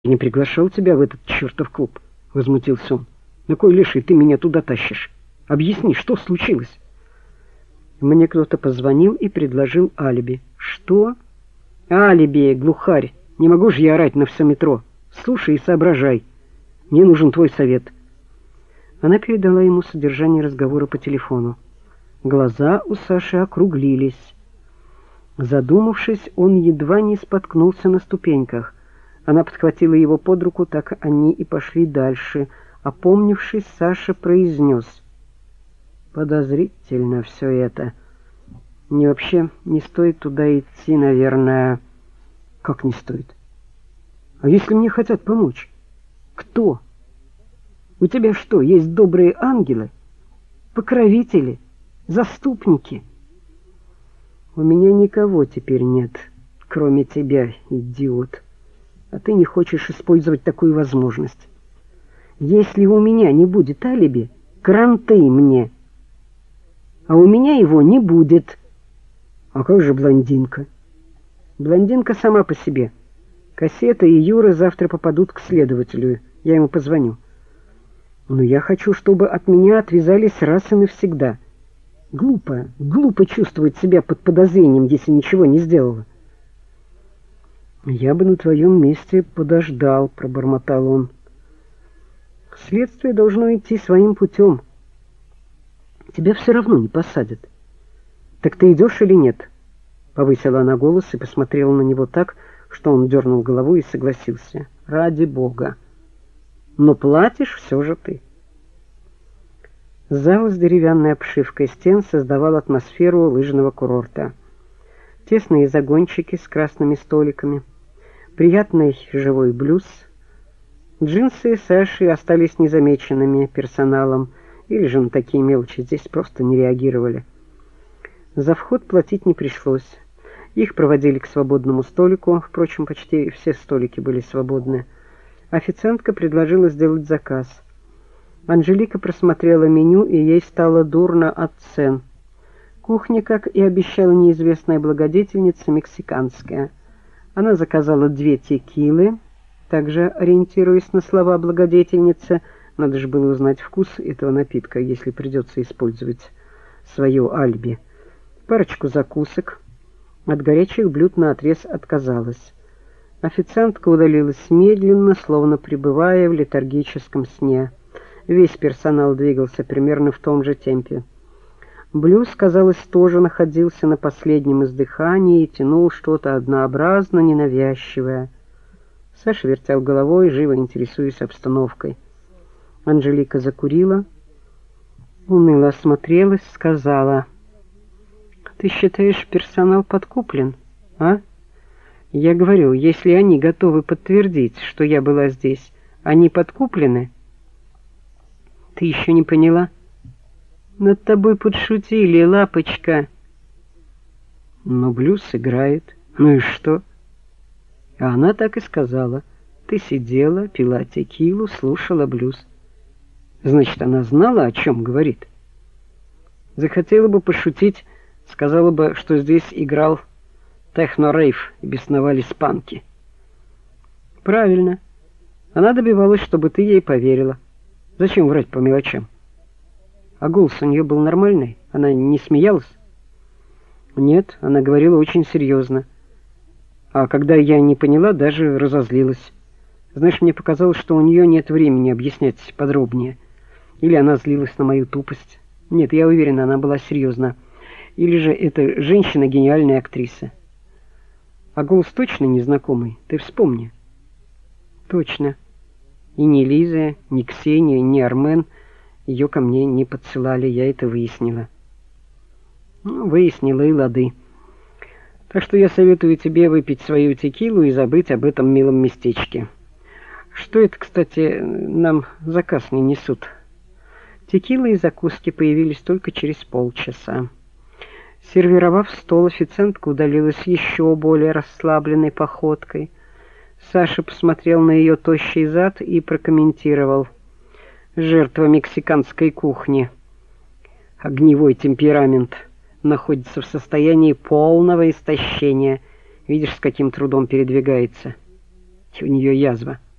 не приглашал тебя в этот чертов клуб, возмутился он. На кой леший ты меня туда тащишь? Объясни, что случилось? Мне кто-то позвонил и предложил алиби. Что? Алиби, глухарь. Не могу же я орать на все метро. Слушай и соображай. Мне нужен твой совет. Она передала ему содержание разговора по телефону. Глаза у Саши округлились. Задумавшись, он едва не споткнулся на ступеньках. Она подхватила его под руку, так они и пошли дальше. Опомнившись, Саша произнес: подозрительно все это. Мне вообще не стоит туда идти, наверное. Как не стоит? А если мне хотят помочь? Кто? У тебя что, есть добрые ангелы? Покровители? Заступники? У меня никого теперь нет, кроме тебя, идиот. А ты не хочешь использовать такую возможность. Если у меня не будет алиби, кранты мне. А у меня его не будет. А как же блондинка? Блондинка сама по себе. Кассета и Юра завтра попадут к следователю. Я ему позвоню. Но я хочу, чтобы от меня отвязались раз и навсегда. Глупо чувствовать себя под подозрением, если ничего не сделала. Я бы на твоем месте подождал, пробормотал он. Следствие должно идти своим путем. Тебя все равно не посадят. Так ты идешь или нет? Повысила она голос и посмотрела на него так, что он дернул головой и согласился. Ради бога. Но платишь все же ты. Зал с деревянной обшивкой стен создавал атмосферу лыжного курорта. Тесные загончики с красными столиками, приятный живой блюз. Джинсы Саши остались незамеченными персоналом, или же на такие мелочи здесь просто не реагировали. За вход платить не пришлось. Их проводили к свободному столику, впрочем, почти все столики были свободны. Официантка предложила сделать заказ. Анжелика просмотрела меню, и ей стало дурно от цен. Кухня, как и обещала неизвестная благодетельница, мексиканская. Она заказала 2 текилы, также ориентируясь на слова благодетельницы. Надо же было узнать вкус этого напитка, если придется использовать свое алиби. Парочку закусок. От горячих блюд наотрез отказалась. Официантка удалилась медленно, словно пребывая в летаргическом сне. Весь персонал двигался примерно в том же темпе. Блюз, казалось, тоже находился на последнем издыхании и тянул что-то однообразно ненавязчивое. Саша вертел головой, живо интересуясь обстановкой. Анжелика закурила, уныло осмотрелась, сказала: «Ты считаешь, персонал подкуплен, а? Я говорю, если они готовы подтвердить, что я была здесь, они подкуплены?» «Ты еще не поняла? Над тобой подшутили, лапочка». «Но блюз играет. Ну и что?» А она так и сказала. «Ты сидела, пила текилу, слушала блюз». Значит, она знала, о чем говорит. Захотела бы пошутить, сказала бы, что здесь играл техно-рейв и бесновались панки. Правильно. Она добивалась, чтобы ты ей поверила. Зачем врать по мелочам? А голос у нее был нормальный? Она не смеялась? Нет, она говорила очень серьезно. А когда я не поняла, даже разозлилась. Знаешь, мне показалось, что у нее нет времени объяснять подробнее. Или она злилась на мою тупость. Нет, я уверена, она была серьезна. Или же эта женщина гениальная актриса. А голос точно незнакомый? Ты вспомни. Точно. И ни Лиза, ни Ксения, ни Армен ее ко мне не подсылали, я это выяснила. Ну, выяснила и лады. Так что я советую тебе выпить свою текилу и забыть об этом милом местечке. Что это, кстати, нам заказ не несут? Текила и закуски появились только через полчаса. Сервировав стол, официантка удалилась еще более расслабленной походкой. Саша посмотрел на ее тощий зад и прокомментировал: жертва мексиканской кухни. Огневой темперамент, находится в состоянии полного истощения. Видишь, с каким трудом передвигается. У нее язва.